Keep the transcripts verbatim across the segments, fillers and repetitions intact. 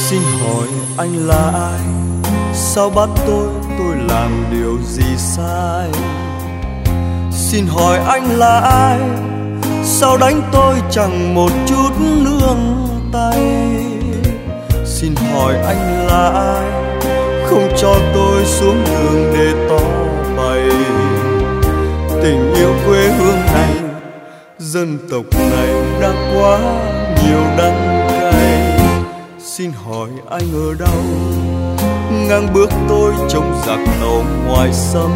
Xin hỏi anh là ai? Sao bắt tôi, tôi làm điều gì sai? Xin hỏi anh là ai? Sao đánh tôi chẳng một chút nương tay? Xin hỏi anh là ai? Không cho tôi xuống đường để tỏ bày tình yêu quê hương này, dân tộc này đã quá nhiều đắng cay. Xin hỏi anh ở đâu? Ngang bước tôi trông giặc tàu ngoài sông.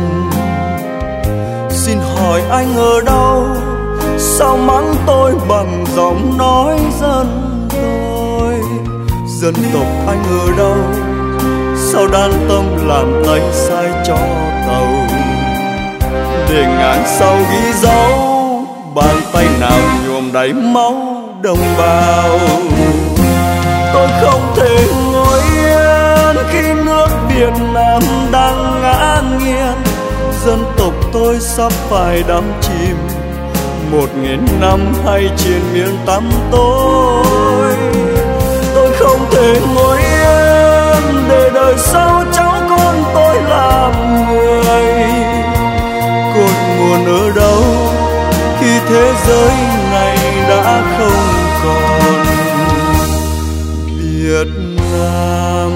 Xin hỏi anh ở đâu? Sao mắng tôi bằng giọng nói dân tôi? Dân tộc anh ở đâu? Sao đan tâm làm tay sai cho tàu? Để ngàn sau ghi dấu, bàn tay nào nhuộm đẫy máu đồng bào. Tôi không thể ngồi yên khi nước Việt Nam đang ngã nghiêng. Dân tộc tôi sắp phải đắm chìm một nghìn năm hay triền miên tăm tối. Tôi không thể ngồi yên để đời sau cháu con tôi làm người. Cội nguồn ở đâu khi thế giới này đã không còn Việt Nam?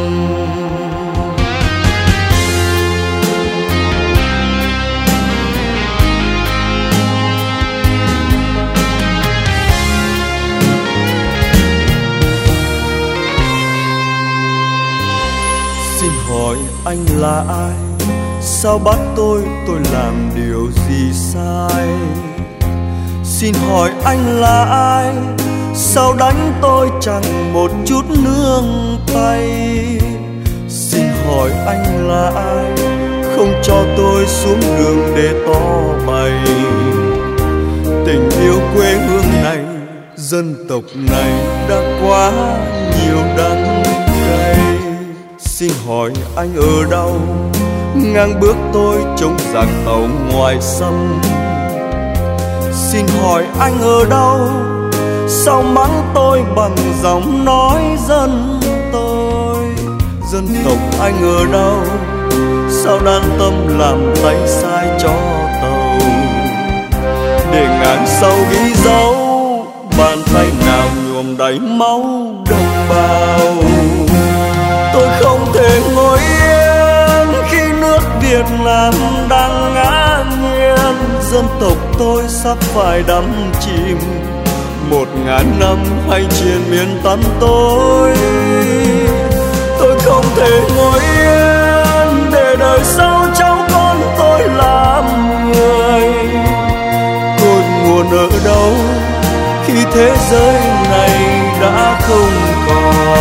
Xin hỏi anh là ai? Sao bắt tôi, tôi làm điều gì sai? Xin hỏi anh là ai? Sao đánh tôi chẳng một chút nương tay? Xin hỏi anh là ai? Không cho tôi xuống đường để tỏ bày tình yêu quê hương này, dân tộc này đã quá nhiều đắng cay. Xin hỏi anh ở đâu? Ngang bước tôi trông giặc tàu ngoài sông. Xin hỏi anh ở đâu? Sao mắng tôi bằng giọng nói dân tôi? Dân tộc anh ở đâu? Sao đan tâm làm tay sai cho tàu? Để ngàn sau ghi dấu, bàn tay nào nhuộm đẫy máu đồng bào. Tôi không thể ngồi yên khi nước Việt Nam đang ngã nghiêng. Dân tộc tôi sắp phải đắm chìm một ngàn năm hay triền miên tăm tối. Tôi không thể ngồi yên để đời sau cháu con tôi làm người. Cội nguồn ở đâu khi thế giới này đã không còn